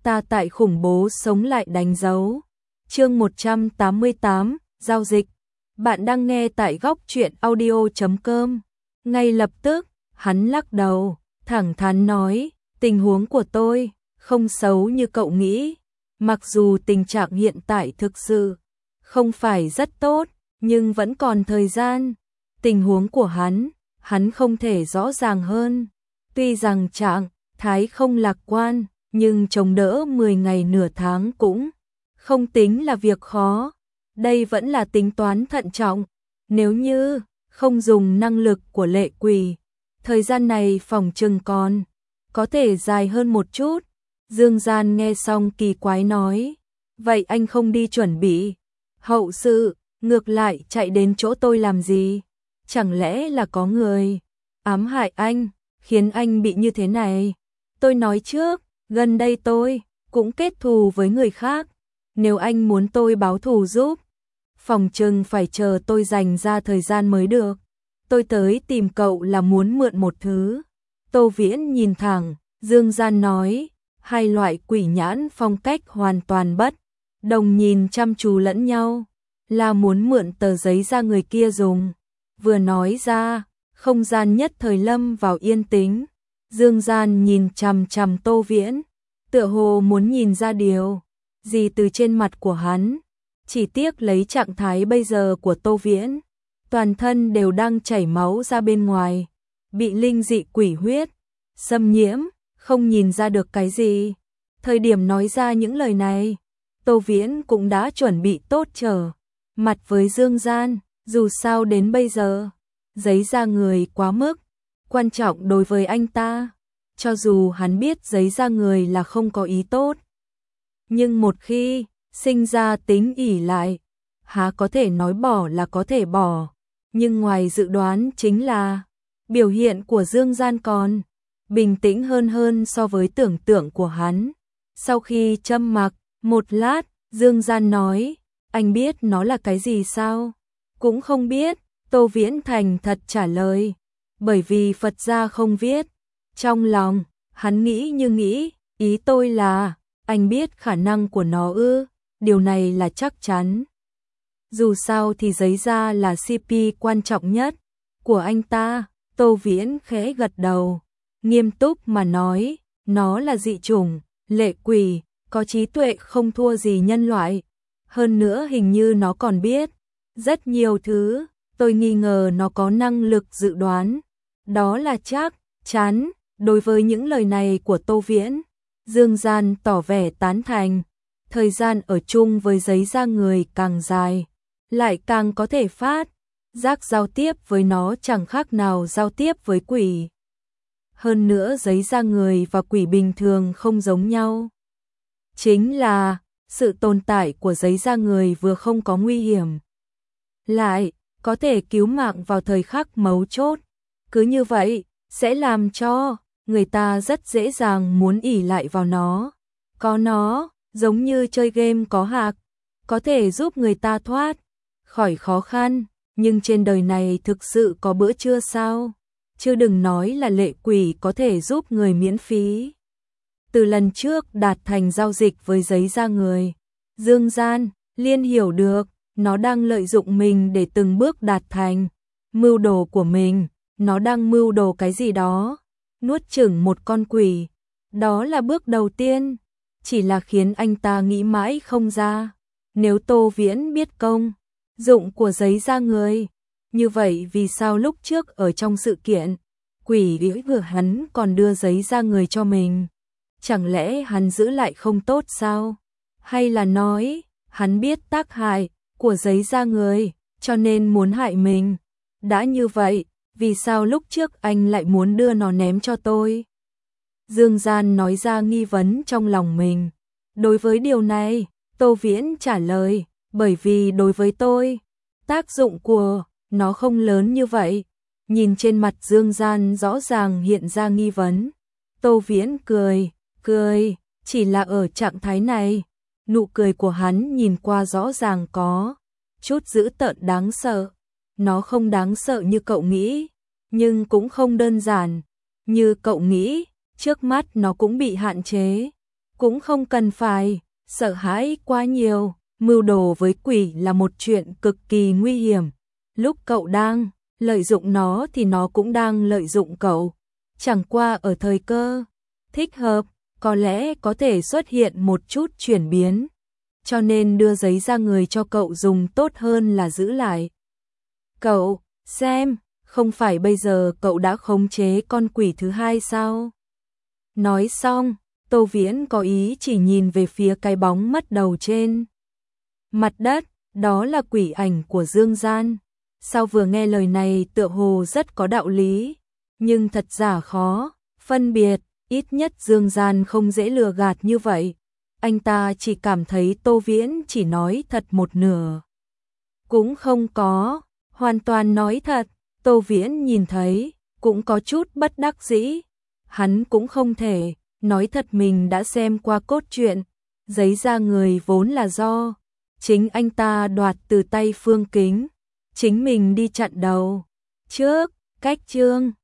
ta tại khủng bố sống lại đánh dấu. Chương 188, giao dịch. Bạn đang nghe tại góc truyện audio.com. Ngay lập tức, hắn lắc đầu, thẳng thắn nói, tình huống của tôi không xấu như cậu nghĩ. Mặc dù tình trạng hiện tại thực sự không phải rất tốt, nhưng vẫn còn thời gian. Tình huống của hắn không thể rõ ràng hơn. Tuy rằng trạng thái không lạc quan, nhưng chống đỡ 10 ngày nửa tháng cũng không tính là việc khó. Đây vẫn là tính toán thận trọng. Nếu như không dùng năng lực của Lệ Quỳ, thời gian này phòng chừng còn có thể dài hơn một chút. Dương Gian nghe xong kỳ quái nói, vậy anh không đi chuẩn bị hậu sự, ngược lại chạy đến chỗ tôi làm gì? Chẳng lẽ là có người ám hại anh, khiến anh bị như thế này? Tôi nói trước, gần đây tôi cũng kết thù với người khác. Nếu anh muốn tôi báo thù giúp, phòng chừng phải chờ tôi dành ra thời gian mới được. Tôi tới tìm cậu là muốn mượn một thứ. Tô Viễn nhìn thẳng, Dương Gian nói, hai loại quỷ nhãn phong cách hoàn toàn bất đồng, nhìn chăm chú lẫn nhau, là muốn mượn tờ giấy ra người kia dùng. Vừa nói ra, không gian nhất thời lâm vào yên tĩnh. Dương Gian nhìn chằm chằm Tô Viễn, tựa hồ muốn nhìn ra điều gì từ trên mặt của hắn. Chỉ tiếc lấy trạng thái bây giờ của Tô Viễn, toàn thân đều đang chảy máu ra bên ngoài, bị linh dị quỷ huyết xâm nhiễm, không nhìn ra được cái gì. Thời điểm nói ra những lời này, Tô Viễn cũng đã chuẩn bị tốt trở mặt với Dương Gian. Dù sao đến bây giờ, giấy ra người quá mức quan trọng đối với anh ta. Cho dù hắn biết giấy ra người là không có ý tốt, nhưng một khi sinh ra tính ỷ lại, há có thể nói bỏ là có thể bỏ. Nhưng ngoài dự đoán chính là biểu hiện của Dương Gian còn bình tĩnh hơn so với tưởng tượng của hắn. Sau khi trầm mặc một lát, Dương Gian nói, anh biết nó là cái gì sao? Cũng không biết. Tô Viễn thành thật trả lời, bởi vì Phật gia không viết. Trong lòng, hắn nghĩ như nghĩ, ý tôi là, anh biết khả năng của nó ư? Điều này là chắc chắn. Dù sao thì giấy da là CP quan trọng nhất của anh ta. Tô Viễn khẽ gật đầu, nghiêm túc mà nói, nó là dị chủng, Lệ Quỳ, có trí tuệ không thua gì nhân loại. Hơn nữa hình như nó còn biết rất nhiều thứ. Tôi nghi ngờ nó có năng lực dự đoán. Đó là chắc chắn. Đối với những lời này của Tô Viễn, Dương Gian tỏ vẻ tán thành. Thời gian ở chung với giấy da người càng dài, lại càng có thể phát giác giao tiếp với nó chẳng khác nào giao tiếp với quỷ. Hơn nữa giấy da người và quỷ bình thường không giống nhau. Chính là sự tồn tại của giấy da người vừa không có nguy hiểm, lại có thể cứu mạng vào thời khắc mấu chốt. Cứ như vậy, sẽ làm cho người ta rất dễ dàng muốn ỷ lại vào nó. Có nó, giống như chơi game có hạc, có thể giúp người ta thoát khỏi khó khăn. Nhưng trên đời này thực sự có bữa trưa sao? Chứ đừng nói là Lệ Quỷ có thể giúp người miễn phí. Từ lần trước đạt thành giao dịch với giấy da người, Dương Gian liên hiểu được, nó đang lợi dụng mình để từng bước đạt thành mưu đồ của mình. Nó đang mưu đồ cái gì đó, nuốt chửng một con quỷ. Đó là bước đầu tiên, chỉ là khiến anh ta nghĩ mãi không ra. Nếu Tô Viễn biết công dụng của giấy da người, như vậy vì sao lúc trước ở trong sự kiện quỷ vừa hắn còn đưa giấy da người cho mình? Chẳng lẽ hắn giữ lại không tốt sao? Hay là nói hắn biết tác hại của giấy da người, cho nên muốn hại mình? Đã như vậy, vì sao lúc trước anh lại muốn đưa nó ném cho tôi? Dương Gian nói ra nghi vấn trong lòng mình. Đối với điều này, Tô Viễn trả lời, bởi vì đối với tôi, tác dụng của nó không lớn như vậy. Nhìn trên mặt Dương Gian rõ ràng hiện ra nghi vấn. Tô Viễn cười, chỉ là ở trạng thái này. Nụ cười của hắn nhìn qua rõ ràng có chút dữ tợn đáng sợ. Nó không đáng sợ như cậu nghĩ, nhưng cũng không đơn giản như cậu nghĩ. Trước mắt nó cũng bị hạn chế. cũng không cần phải sợ hãi quá nhiều, mưu đồ với quỷ là một chuyện cực kỳ nguy hiểm. Lúc cậu đang lợi dụng nó thì nó cũng đang lợi dụng cậu. Chẳng qua ở thời cơ thích hợp, có lẽ có thể xuất hiện một chút chuyển biến. Cho nên đưa giấy ra người cho cậu dùng tốt hơn là giữ lại. Cậu, xem, không phải bây giờ cậu đã khống chế con quỷ thứ hai sao? Nói xong, Tô Viễn có ý chỉ nhìn về phía cái bóng mất đầu trên mặt đất, đó là quỷ ảnh của Dương Gian. Sao vừa nghe lời này tựa hồ rất có đạo lý, nhưng thật giả khó phân biệt, ít nhất Dương Gian không dễ lừa gạt như vậy. Anh ta chỉ cảm thấy Tô Viễn chỉ nói thật một nửa. Cũng không có, hoàn toàn nói thật. Tô Viễn nhìn thấy, cũng có chút bất đắc dĩ. Hắn cũng không thể nói thật mình đã xem qua cốt truyện. Giấy ra người vốn là do chính anh ta đoạt từ tay Phương Kính, chính mình đi chặn đầu. Trước, cách chương